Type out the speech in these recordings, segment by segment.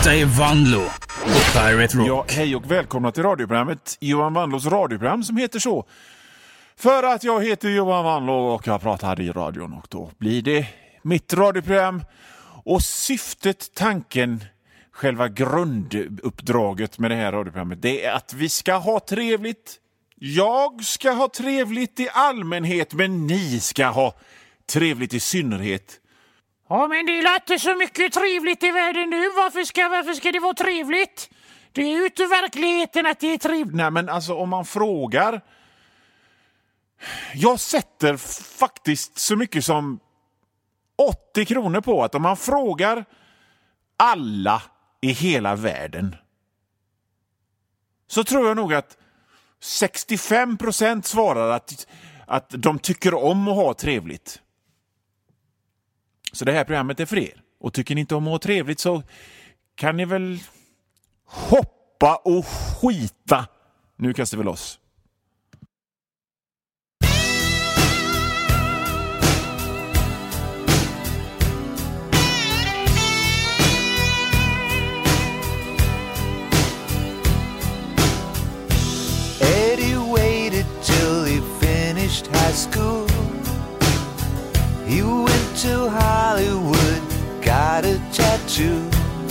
Detta är Vanlo och Pirate Rock. Ja, hej och välkomna till radioprogrammet Johan Vanlos radioprogram som heter så. För att jag heter Johan Vanlo och jag pratar här i radion och då blir det mitt radioprogram. Och syftet, tanken, själva grunduppdraget med det här radioprogrammet, det är att vi ska ha trevligt. Jag ska ha trevligt i allmänhet, men ni ska ha trevligt i synnerhet. Ja, men det låter så mycket trevligt i världen nu. Varför ska det vara trevligt? Det är ju inte verkligheten att det är trevligt. Nej, men alltså om man frågar... Jag sätter faktiskt så mycket som 80 kronor på att om man frågar alla i hela världen så tror jag nog att 65% svarar att de tycker om att ha trevligt. Så det här programmet är för er. Och tycker ni inte om att ha trevligt så kan ni väl hoppa och skita. Nu kastar vi loss. Eddie waited till he finished high school. He went to Hollywood, got a tattoo.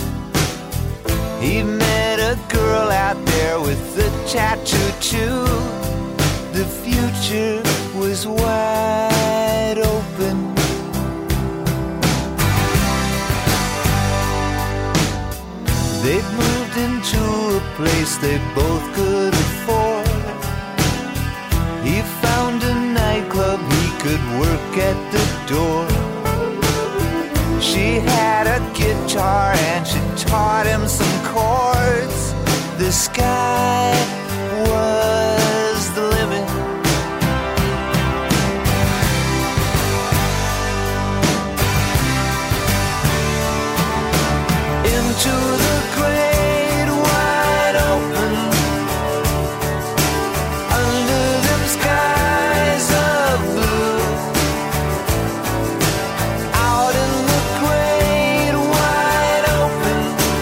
He met a girl out there with a tattoo too. The future was wide open. They'd moved into a place they both could afford. He found a nightclub he could work at the door. She had a guitar and she taught him some chords. The sky was the limit. Into the great wide open, under them skies of blue, out in the great wide open,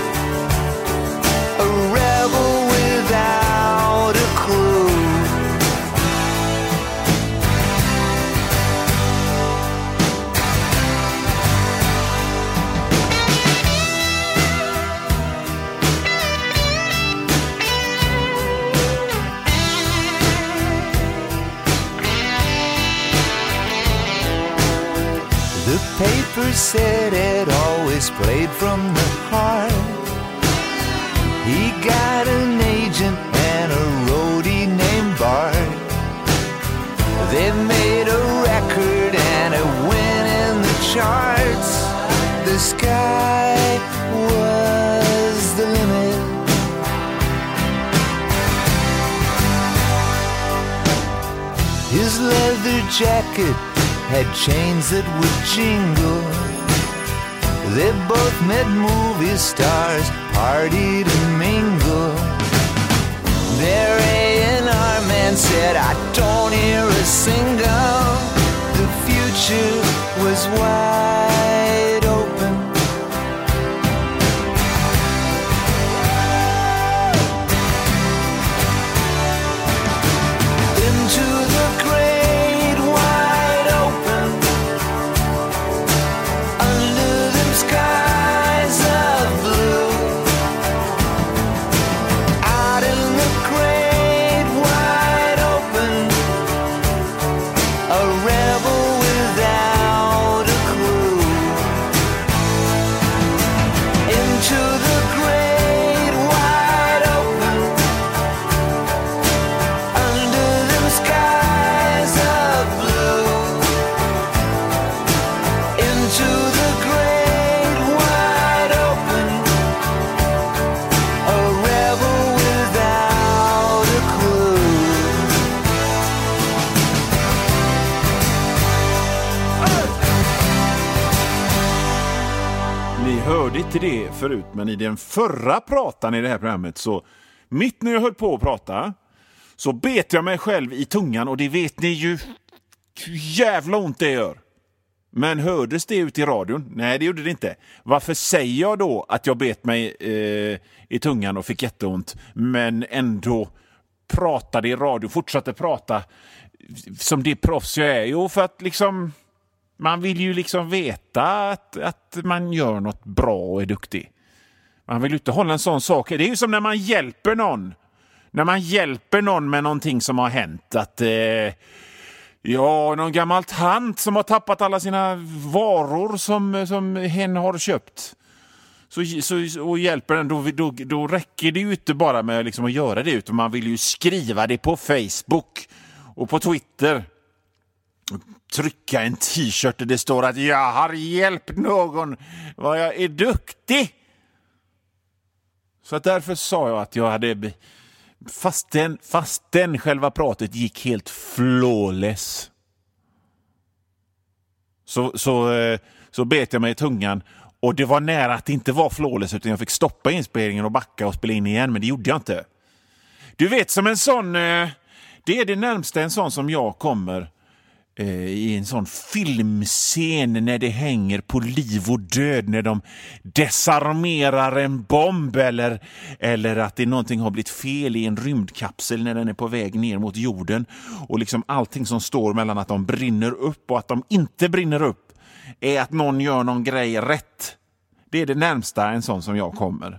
a rebel without a clue. The paper said it always played from the heart. He got an agent and a roadie named Bart. They made a record and it went in the charts. The sky was the limit. His leather jacket had chains that would jingle. They both met movie stars, partied and mingled. Their A&R man said, I don't hear a single. The future was wide open. Into the great wide open, under them skies of blue, out in the great wide open, a rebel without a clue. Into the great wide open, under them skies of blue, into the great wide open, a rebel without a clue. Ni hörde inte det förut, men i den förra pratan i det här programmet så mitt när jag höll på att prata så bet jag mig själv i tungan och det vet ni ju hur jävla ont det gör. Men hördes det ut i radion? Nej, det gjorde det inte. Varför säger jag då att jag bet mig i tungan och fick jätteont, men ändå pratade i radio, fortsatte prata som det proffs jag är? Jo, för att liksom man vill ju liksom veta att man gör något bra och är duktig. Man vill inte hålla en sån sak. Det är ju som när man hjälper någon. När man hjälper någon med någonting som har hänt. Att någon gammal tant som har tappat alla sina varor som hen har köpt. Och hjälper den, då räcker det ju inte bara med liksom att göra det, utan man vill ju skriva det på Facebook och på Twitter. Trycka en t-shirt där det står att jag har hjälpt någon, vad jag är duktig. Så att därför sa jag att jag hade, fastän själva pratet gick helt flawless, så bet jag mig i tungan. Och det var nära att det inte var flawless, utan jag fick stoppa inspelningen och backa och spela in igen, men det gjorde jag inte. Du vet, som en sån, det är det närmsta en sån som jag kommer i en sån filmscen när det hänger på liv och död, när de desarmerar en bomb eller att det någonting har blivit fel i en rymdkapsel när den är på väg ner mot jorden, och liksom allting som står mellan att de brinner upp och att de inte brinner upp är att någon gör någon grej rätt. Det är det närmsta en sån som jag kommer.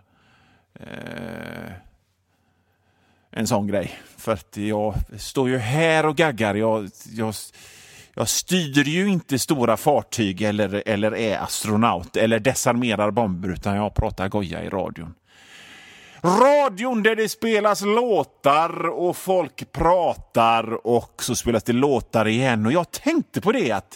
En sån grej. För att jag står ju här och gaggar. Jag styr ju inte stora fartyg eller är astronaut eller desarmerar bomber, utan jag pratar goja i radion. Radion där det spelas låtar och folk pratar och så spelas det låtar igen. Och jag tänkte på det att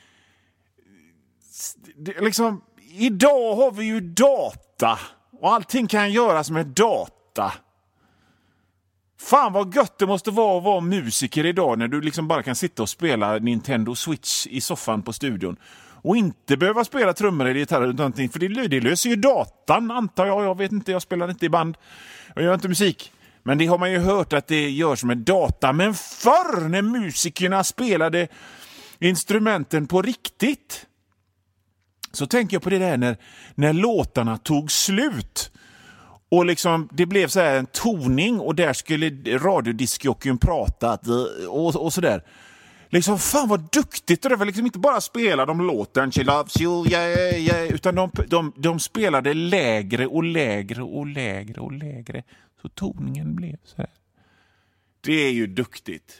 liksom, idag har vi ju data och allting kan göras med data. Fan vad gött det måste vara att vara musiker idag, när du liksom bara kan sitta och spela Nintendo Switch i soffan på studion och inte behöva spela trummor eller gitarr utan någonting, för det löser ju datan, antar jag. Jag vet inte, jag spelar inte i band, jag gör inte musik, men det har man ju hört att det görs med data. Men förr när musikerna spelade instrumenten på riktigt, så tänker jag på det där när låtarna tog slut och liksom det blev så här en toning och där skulle radiodiskjockeyn prata och så där. Liksom fan vad duktigt det var, liksom inte bara spela de låten She loves you, yeah, yeah, utan de spelade lägre och lägre och lägre och lägre, så toningen blev så här. Det är ju duktigt.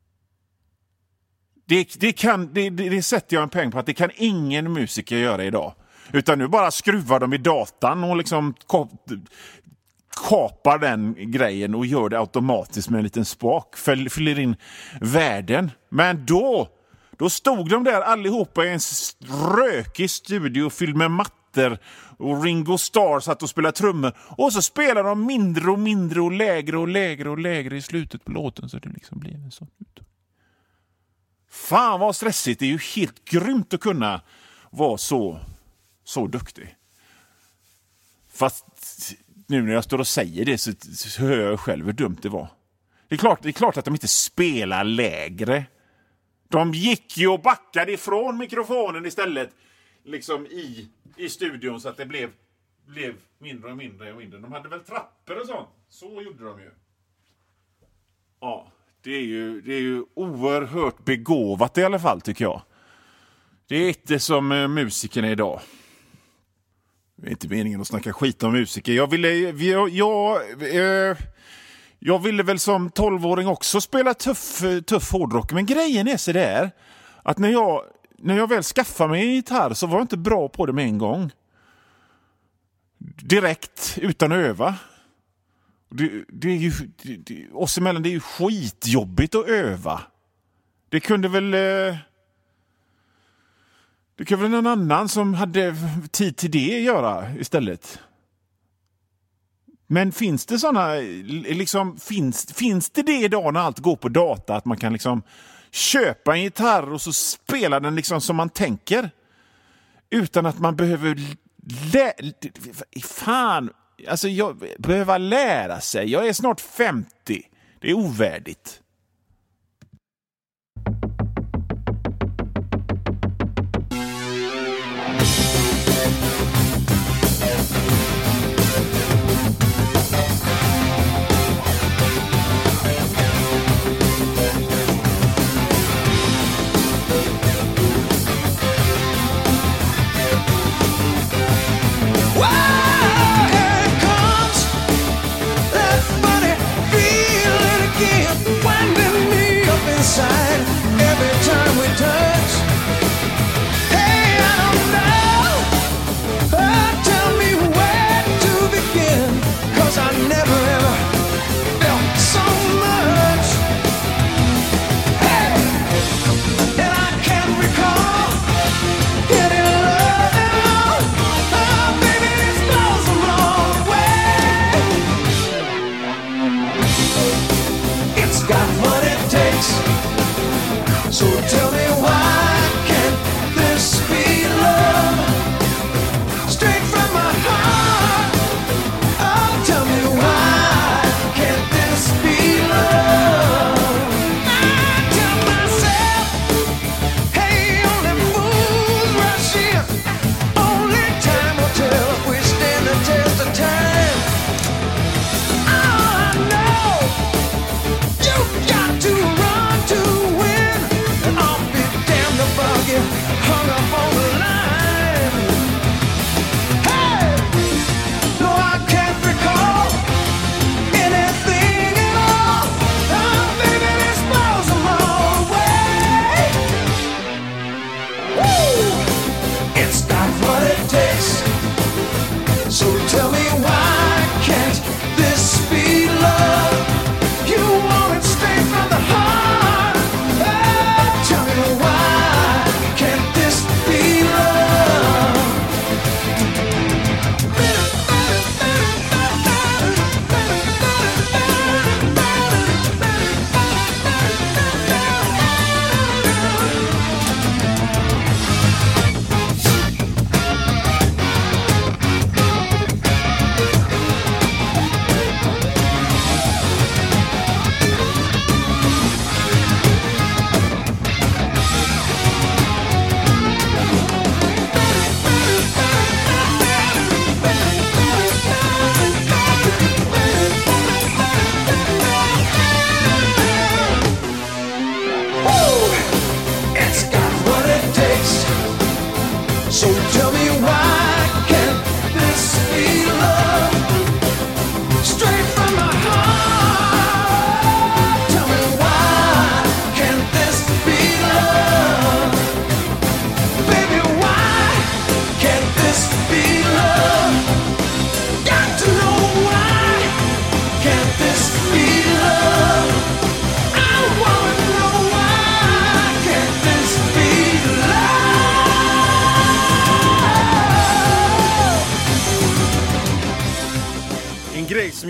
Det sätter jag en peng på att det kan ingen musiker göra idag. Utan nu bara skruvar de i datan och liksom kapar den grejen och gör det automatiskt med en liten spak. Fyller in världen. Men då stod de där allihopa i en rökig studio fylld med mattor och Ringo Starr satt och spelade trummor. Och så spelar de mindre och mindre och lägre och lägre och lägre i slutet på låten, så det liksom blir en sån ut. Fan vad stressigt, det är ju helt grymt att kunna vara så duktig. Fast nu när jag står och säger det så hör jag själv hur dumt det var. Det är klart att de inte spelar lägre. De gick ju och backade ifrån mikrofonen istället, liksom i studion, så att det blev mindre och mindre och mindre. De hade väl trappor och sånt. Så gjorde de ju. Ja. Det är ju oerhört begåvat i alla fall, tycker jag. Det är inte som musikerna idag. Det är inte meningen att snacka skit om musiker. Jag ville väl som 12-åring också spela tuff hårdrock. Men grejen är så där att när jag väl skaffade mig en gitarr så var jag inte bra på det med en gång. Direkt, utan att öva. Det är ju oss emellan, det är ju skitjobbigt att öva. Det kunde väl någon annan som hade tid till det göra istället. Men finns det såna liksom, finns det idag när allt går på data, att man kan liksom köpa en gitarr och så spela den liksom som man tänker utan att man behöver alltså jag behöver lära sig. Jag är snart 50. Det är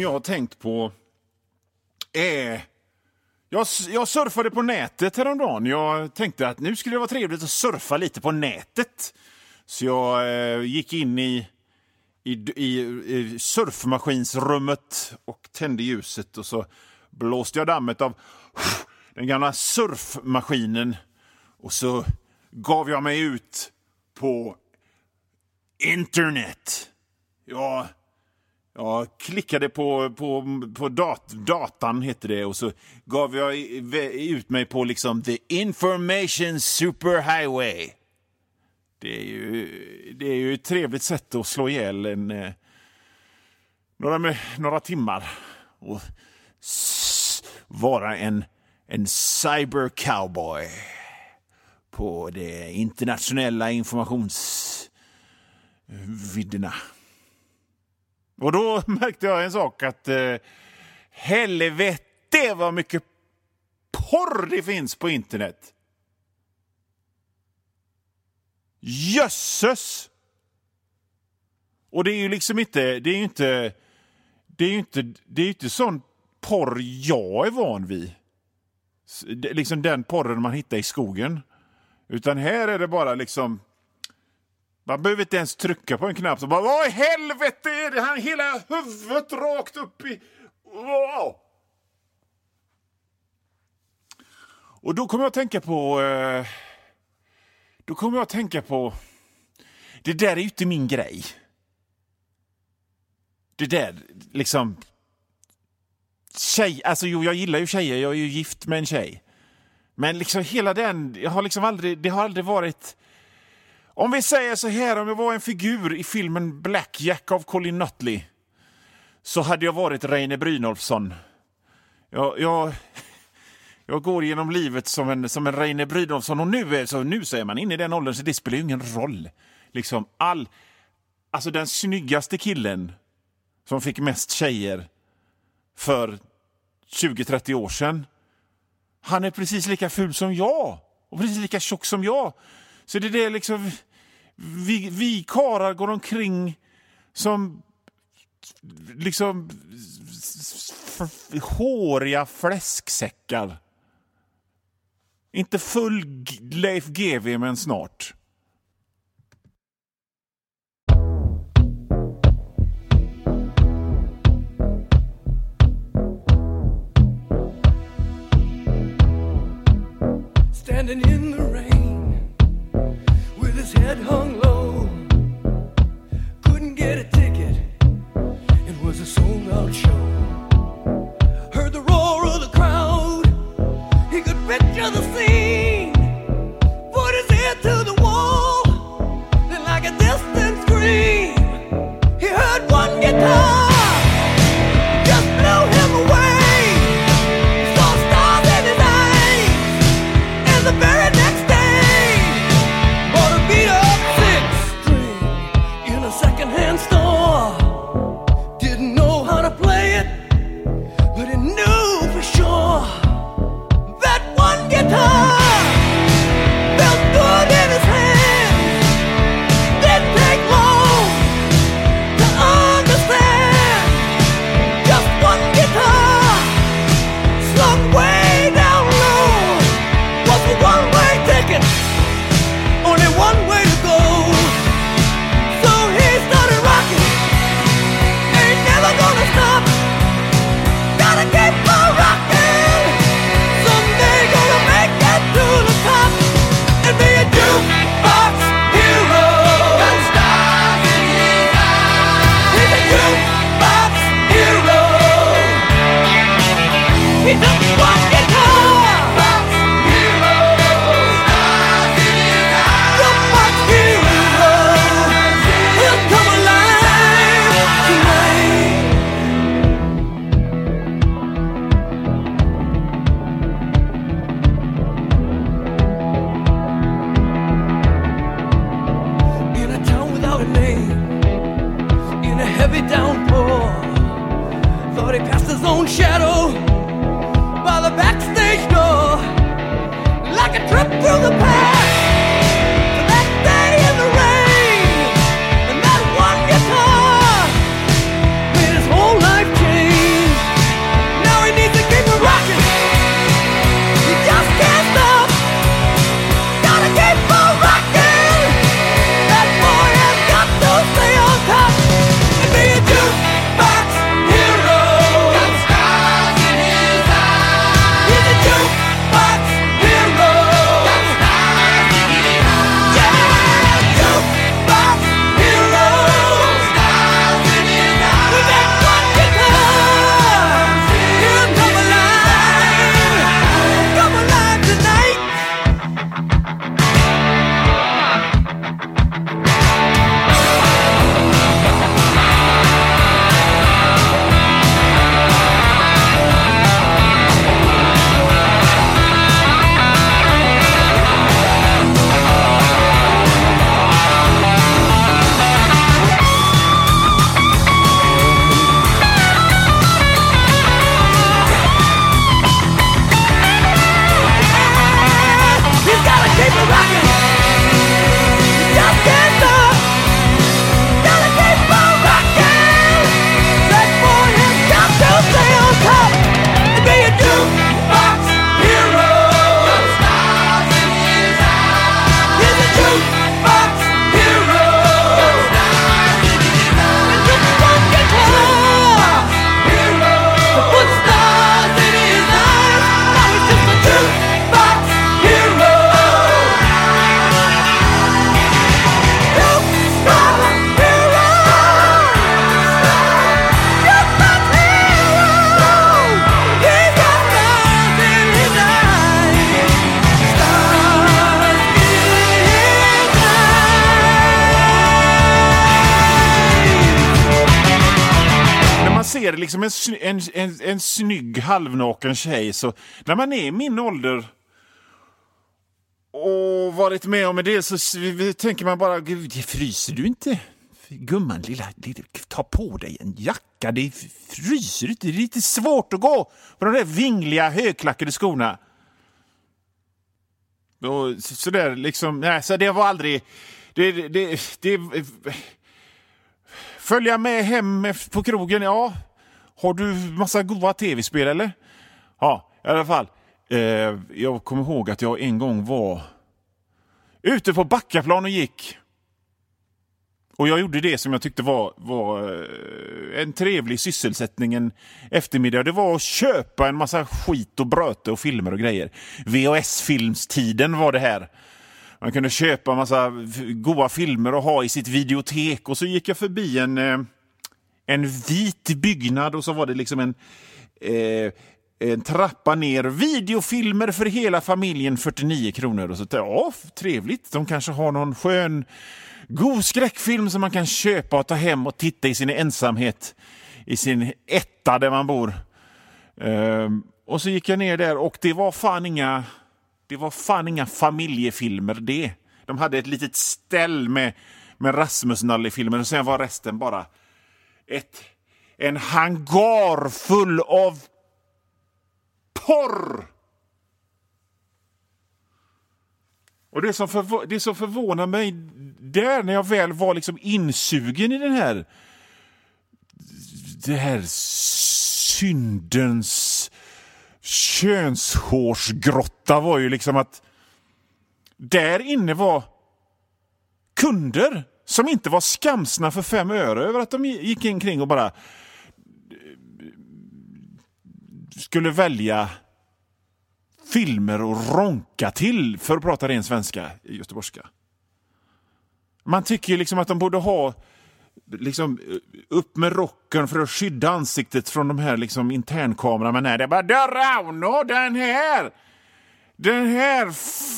jag har tänkt på är... Jag surfade på nätet häromdagen. Jag tänkte att nu skulle det vara trevligt att surfa lite på nätet. Så jag gick in i surfmaskinsrummet och tände ljuset. Och så blåste jag dammet av den gamla surfmaskinen. Och så gav jag mig ut på internet. Jag klickade på datan heter det, och så gav jag ut mig på liksom the information superhighway. Det är ju ett trevligt sätt att slå ihjäl några timmar och vara en cyber cowboy på de internationella informationsvidderna. Och då märkte jag en sak, att helvete vad mycket porr det finns på internet. Jösses! Och det är ju liksom inte, det är inte sån porr jag är van vid. Liksom den porren man hittar i skogen. Utan här är det bara liksom... Man behöver inte ens trycka på en knapp. Så bara, vad i helvete är det? Han hela huvudet rakt upp i... Wow! Och då kommer jag att tänka på... Det där är ju inte min grej. Det där, liksom... Tjej, alltså jo, jag gillar ju tjejer. Jag är ju gift med en tjej. Men liksom hela den... det har aldrig varit... Om vi säger så här, om jag var en figur i filmen Black Jack av Colin Nutley, så hade jag varit Reine Brynolfsson. Jag går genom livet som en Reine Brynolfsson, och nu säger man in i den åldern, så det spelar ju ingen roll. Liksom alltså den snyggaste killen som fick mest tjejer för 20-30 år sedan, han är precis lika ful som jag och precis lika tjock som jag. Så det är liksom vi karar går omkring som liksom håriga fläsksäckar. Inte full Leif GW, men snart. Standing in the rain with his head hung low, couldn't get a ticket, it was a sold-out show. Heard the roar of the crowd, he could picture the scene, put his ear to the wall, then like a distant scream, he heard one guitar just blew him away. Saw stars in his eyes and the very ser liksom en snygg halvnaken tjej, så när man är i min ålder och varit med om det, så tänker man bara, gud, fryser du inte? Gumman, lilla, ta på dig en jacka, det fryser inte, det är lite svårt att gå på de där vingliga högklackade skorna. Och så där liksom, nej, så det var aldrig det följa med hem på krogen, ja. Har du massa goda tv-spel eller? Ja, i alla fall. Jag kommer ihåg att jag en gång var ute på Backaplan och gick. Och jag gjorde det som jag tyckte var en trevlig sysselsättning en eftermiddag. Det var att köpa en massa skit och bröte och filmer och grejer. VHS-filmstiden var det här. Man kunde köpa en massa goda filmer och ha i sitt videotek. Och så gick jag förbi en vit byggnad, och så var det liksom en trappa ner. Videofilmer för hela familjen, 49 kronor. Och så ja, trevligt. De kanske har någon skön, god skräckfilm som man kan köpa och ta hem och titta i sin ensamhet i sin etta där man bor. Och så gick jag ner där, och det var fan inga familjefilmer det. De hade ett litet ställ med Rasmus-Nalle-filmer, och sen var resten bara en hangar full av porr. Och det som förvånar mig där, när jag väl var liksom insugen i det här syndens könshårsgrotta, var ju liksom att där inne var kunder som inte var skamsna för 5 öre över att de gick omkring och bara skulle välja filmer och ronka till, för att prata ren svenska i göteborgska. Man tycker ju liksom att de borde ha liksom upp med rocken för att skydda ansiktet från de här liksom internkamerorna, men nej, det är bara Rauno, den här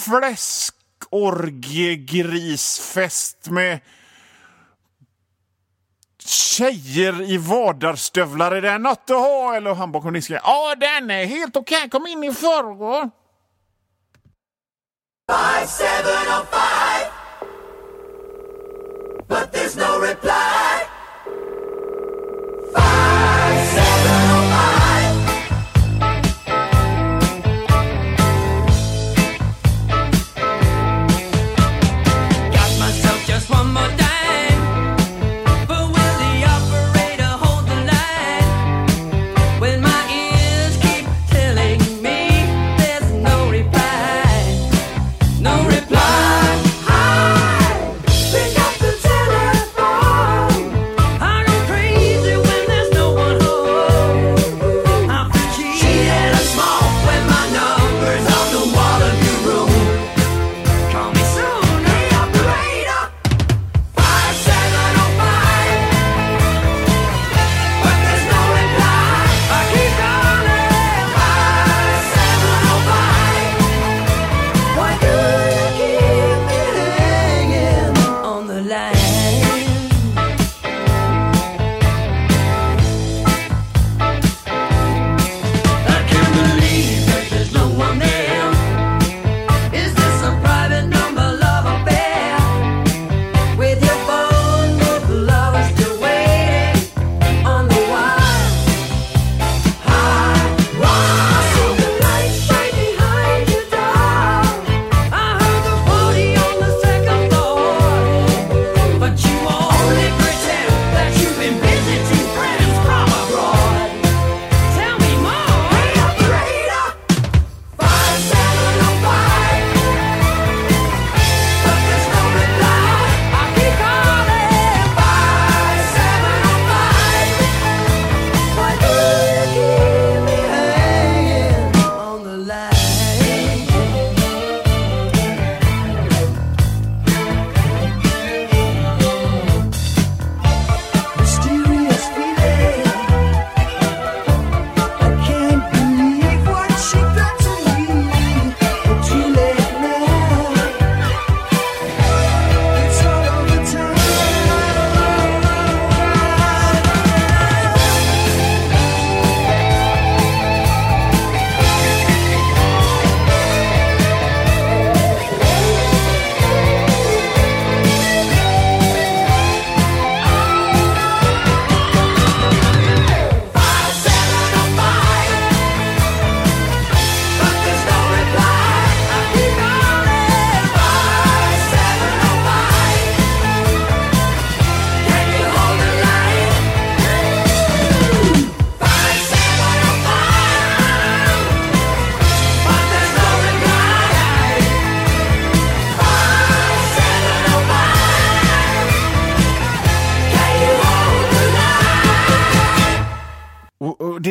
fläskorgiegrisfest med tjejer i vardagsstövlar, är det något att ha? Eller han bakom disken, ja, den är helt okej, kom in i förrgår. 5705, but there's no reply. 5705. Got myself just one more time. No reply.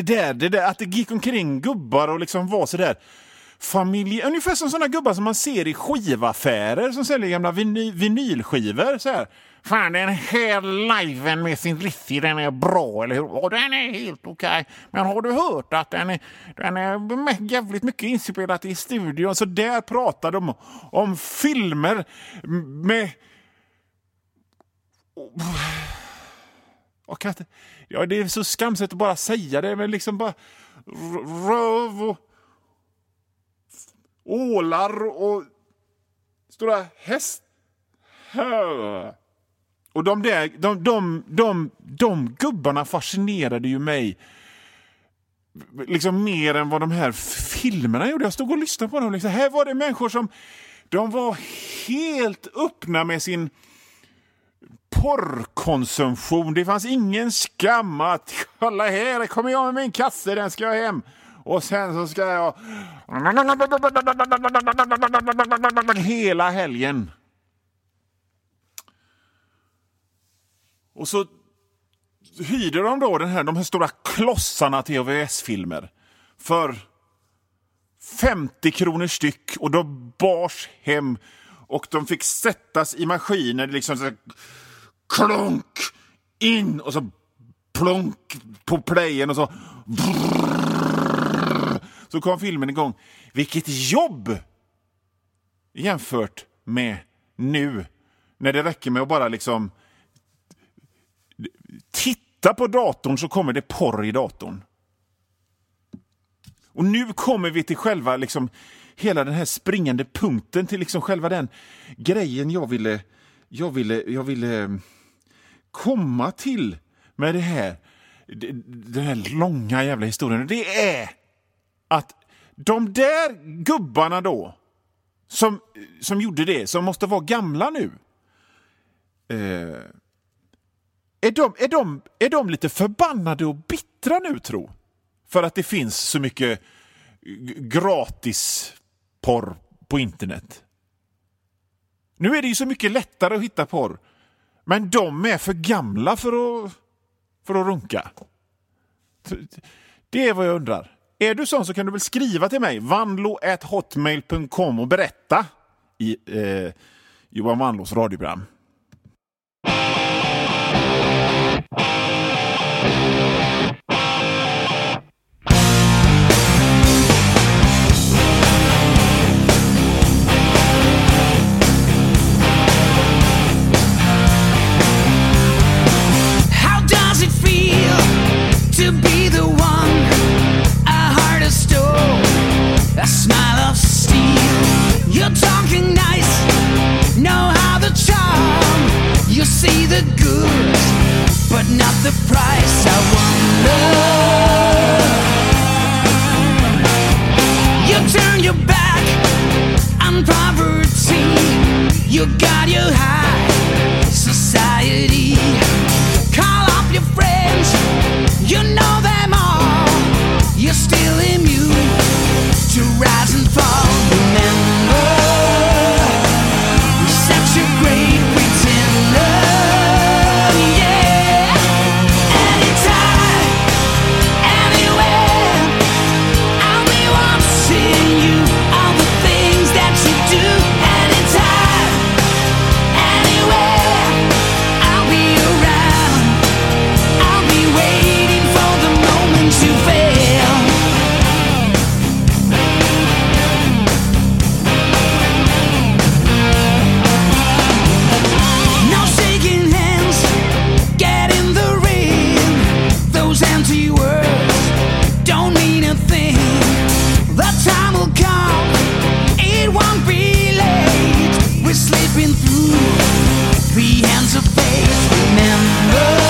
det där att det gick omkring gubbar och liksom var så där familj, ungefär som sådana gubbar som man ser i skivaffärer som säljer gamla vinylskivor så här. Fan, den här liven med sin Riffi, den är bra, eller hur? Och den är helt okej. Men har du hört att den är jävligt mycket inspelat i studion? Så där pratar de om filmer med... Ja, det är så skamset att bara säga det, men liksom bara röv och ålar och stora häst. Och de gubbarna fascinerade ju mig liksom mer än vad de här filmerna gjorde. Jag stod och lyssnade på dem liksom. Här var det människor som de var helt öppna med sin porrkonsumtion. Det fanns ingen skam att kolla här, kommer jag med min kasse, den ska jag hem. Och sen så ska jag hela helgen. Och så hyrde de då de här stora klossarna till VHS-filmer för 50 kronor styck, och då bars hem och de fick sättas i maskiner liksom så klonk in och så plonk på playen och så kom filmen igång. Vilket jobb jämfört med nu när det räcker med att bara liksom titta på datorn så kommer det porr i datorn. Och nu kommer vi till själva liksom hela den här springande punkten, till liksom själva den grejen jag ville komma till med det här, den här långa jävla historien. Det är att de där gubbarna då som gjorde det, som måste vara gamla nu, är de lite förbannade och bittra nu, tro? För att det finns så mycket gratis porr på internet. Nu är det ju så mycket lättare att hitta porr. Men de är för gamla för att runka. Det är vad jag undrar. Är du sån så kan du väl skriva till mig, vanlo@hotmail.com, och berätta i Johan Vanlos radioprogram. To be the one, a heart of stone, a smile of steel. You're talking nice, know how to charm. You see the good, but not the price. I wonder. You turn your back on poverty. You got your high society. Call up your friends. You know them all. You're still immune to rise and fall. Remember, you're such a great pretender. Yeah. Anytime, anywhere, I'll be watching you. All the things that you do. Anytime, anywhere, I'll be around. I'll be waiting to fail. No shaking hands, get in the ring. Those empty words don't mean a thing. The time will come, it won't be late. We're slipping through the hands of fate. Remember,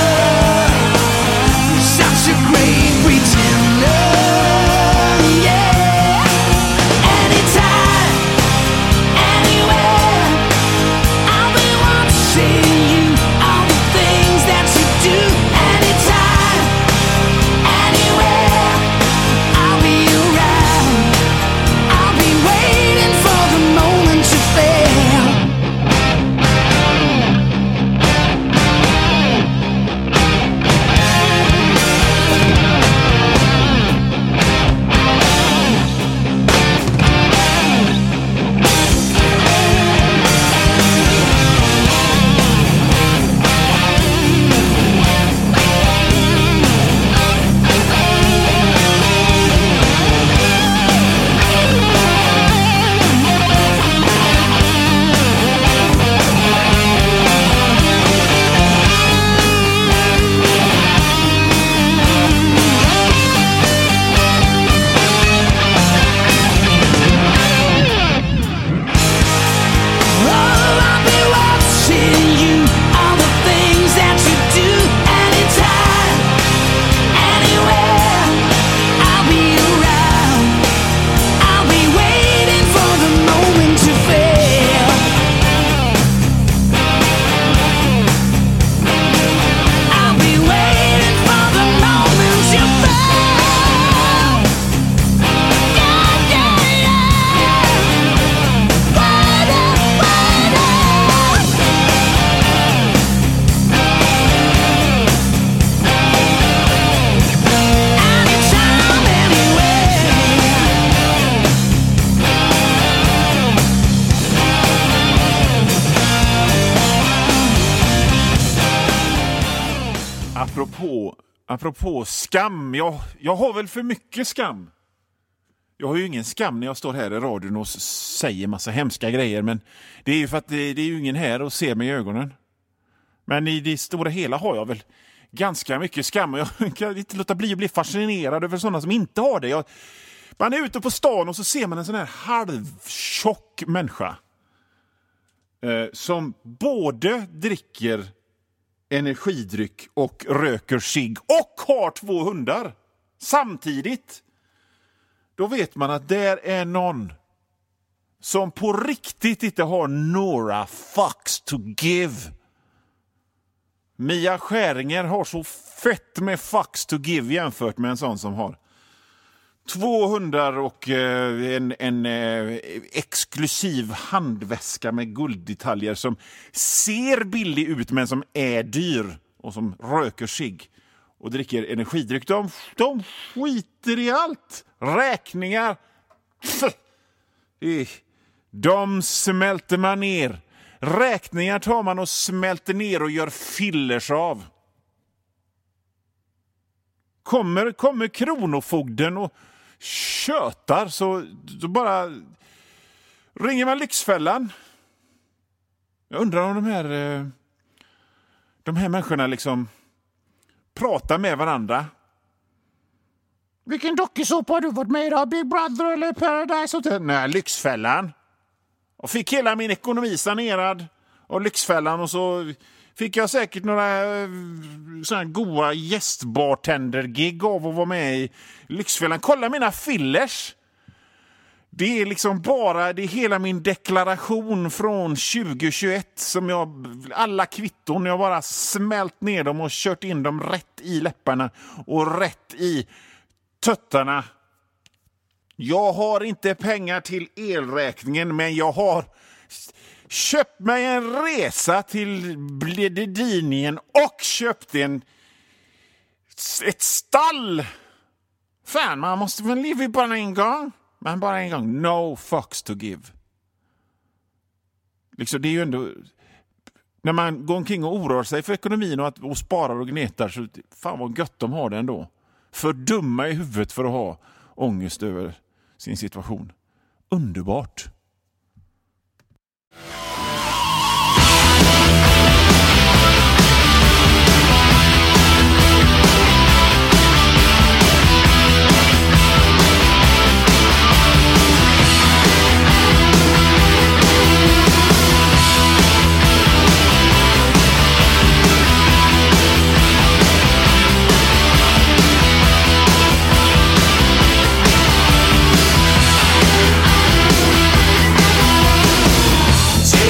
such a great pretender, yeah. Anytime, anywhere, I'll be watching you. All the things that you do. Anytime, anywhere, I'll be around. I'll be waiting for the moment to fail. Apropå skam. Jag har väl för mycket skam. Jag har ju ingen skam när jag står här i radion och säger massa hemska grejer. Men det är ju för att det är ju ingen här och ser mig i ögonen. Men i det stora hela har jag väl ganska mycket skam. Och jag kan inte låta bli att bli fascinerad över sådana som inte har det. Man är ute på stan och så ser man en sån här halvtjock människa. Som både dricker energidryck och röker cigg och har 2 hundar samtidigt. Då vet man att där är någon som på riktigt inte har några fucks to give. Mia Skäringer har så fett med fucks to give jämfört med en sån som har 2 hundar och en exklusiv handväska med gulddetaljer som ser billig ut men som är dyr och som röker cigg och dricker energidryck. De skiter i allt. Räkningar. De smälter man ner. Räkningar tar man och smälter ner och gör fillers av. Kommer kronofogden och tjötar så bara ringer man Lyxfällan. Jag undrar om de här människorna liksom pratar med varandra. Vilken dokusåpa har du varit med i? Big Brother eller Paradise Hotel? Nej, Lyxfällan. Och fick hela min ekonomi sanerad av Lyxfällan och så fick jag säkert några såna goa gästbartender-gig av att vara med i Lyxfällan. Kolla mina fillers. Det är liksom bara, det är hela min deklaration från 2021 som alla kvitton, jag bara smält ner dem och kört in dem rätt i läpparna och rätt i töttarna. Jag har inte pengar till elräkningen, men jag har köpt mig en resa till Blededinien och köpt ett stall. Fan, man måste väl leva bara en gång. Men bara en gång. No fucks to give. Liksom, det är ju ändå... När man går omkring och oroar sig för ekonomin och sparar och gnetar, så fan vad gött de har det ändå. För dumma i huvudet för att ha ångest över sin situation. Underbart. Take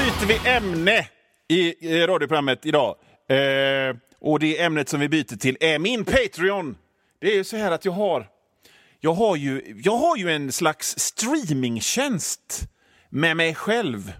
byter vi ämne i radioprogrammet idag. Och det ämnet som vi byter till är min Patreon. Det är ju så här att jag har ju en slags streamingtjänst med mig själv.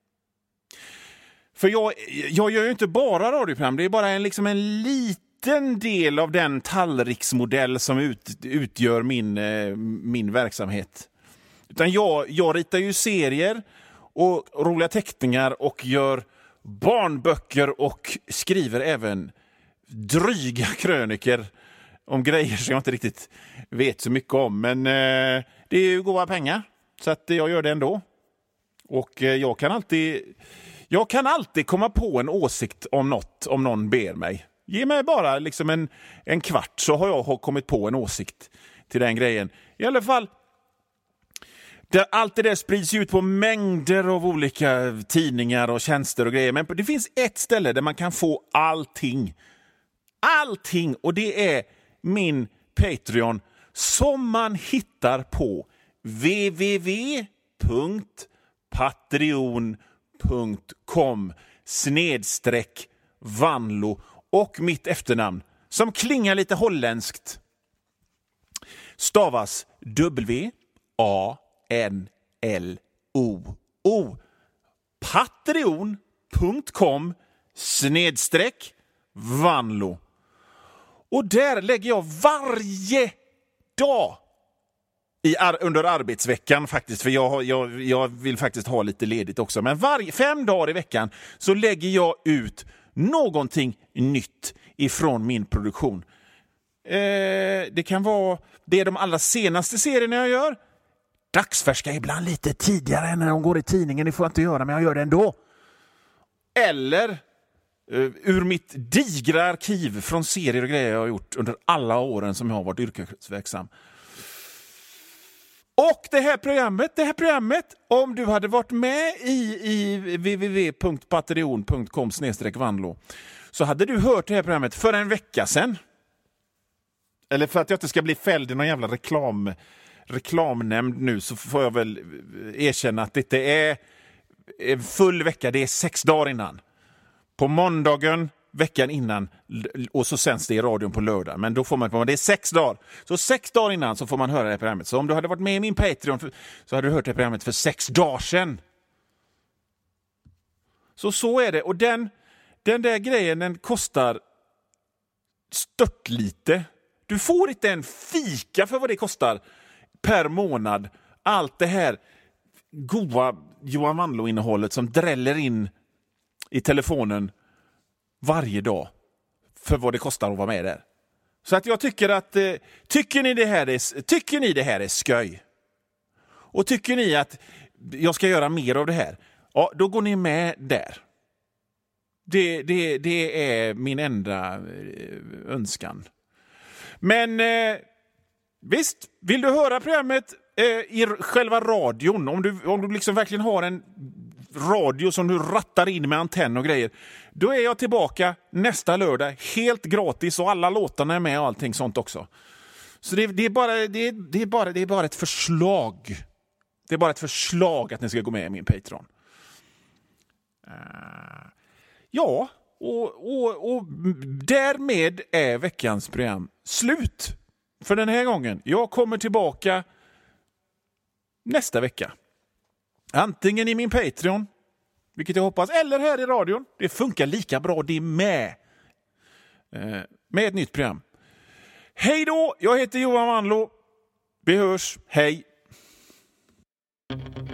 För jag gör ju inte bara radioprogram, det är bara en liten del av den tallriksmodell som utgör min verksamhet. Utan jag ritar ju serier och roliga teckningar och gör barnböcker och skriver även dryga kröniker om grejer som jag inte riktigt vet så mycket om. Men det är ju goda pengar, så att jag gör det ändå. Och jag kan alltid komma på en åsikt om något om någon ber mig. Ge mig bara liksom en kvart så har jag kommit på en åsikt till den grejen. I alla fall, allt det där sprids ut på mängder av olika tidningar och tjänster och grejer. Men det finns ett ställe där man kan få allting. Allting, och det är min Patreon som man hittar på www.patreon.com/Vanlo och mitt efternamn som klingar lite holländskt stavas WANLO. Patreon.com/Vanlo. Och där lägger jag varje dag under arbetsveckan faktiskt, för jag vill faktiskt ha lite ledigt också. Men 5 dagar i veckan så lägger jag ut någonting nytt ifrån min produktion. Det kan vara de allra senaste serierna jag gör. Dagsfärska ibland lite tidigare än när de går i tidningen. Det får jag inte göra, men jag gör det ändå. Eller ur mitt digra arkiv från serier och grejer jag har gjort under alla åren som jag har varit yrkesverksam. Och det här programmet, om du hade varit med i www.patreon.com/Vanlo så hade du hört det här programmet för en vecka sedan. Eller för att jag inte ska bli fälld i någon jävla reklamnämnd nu, så får jag väl erkänna att det är en full vecka, det är 6 dagar innan. På måndagen veckan innan, och så sänds det i radion på lördag. Men då får man, det är 6 dagar. Så 6 dagar innan så får man höra det här programmet. Så om du hade varit med i min Patreon så hade du hört det här programmet för 6 dagar sedan. Så är det. Och den där grejen, den kostar störtlite. Du får inte en fika för vad det kostar per månad. Allt det här goda Johan Vanlo-innehållet som dräller in i telefonen varje dag för vad det kostar att vara med där. Så att jag tycker att tycker ni det här är skoj, och tycker ni att jag ska göra mer av det här, ja, då går ni med där. Det är min enda önskan. Men visst, vill du höra programmet i själva radion, om du liksom verkligen har en radio som du rattar in med antenn och grejer, då är jag tillbaka nästa lördag helt gratis, och alla låtarna är med och allting sånt också. Så det är bara ett förslag. Det är bara ett förslag att ni ska gå med i min Patreon. Ja, och därmed är veckans program slut för den här gången. Jag kommer tillbaka nästa vecka. Antingen i min Patreon, vilket jag hoppas, eller här i radion. Det funkar lika bra det med ett nytt program. Hej då, jag heter Johan Vanlo. Vi hörs, hej.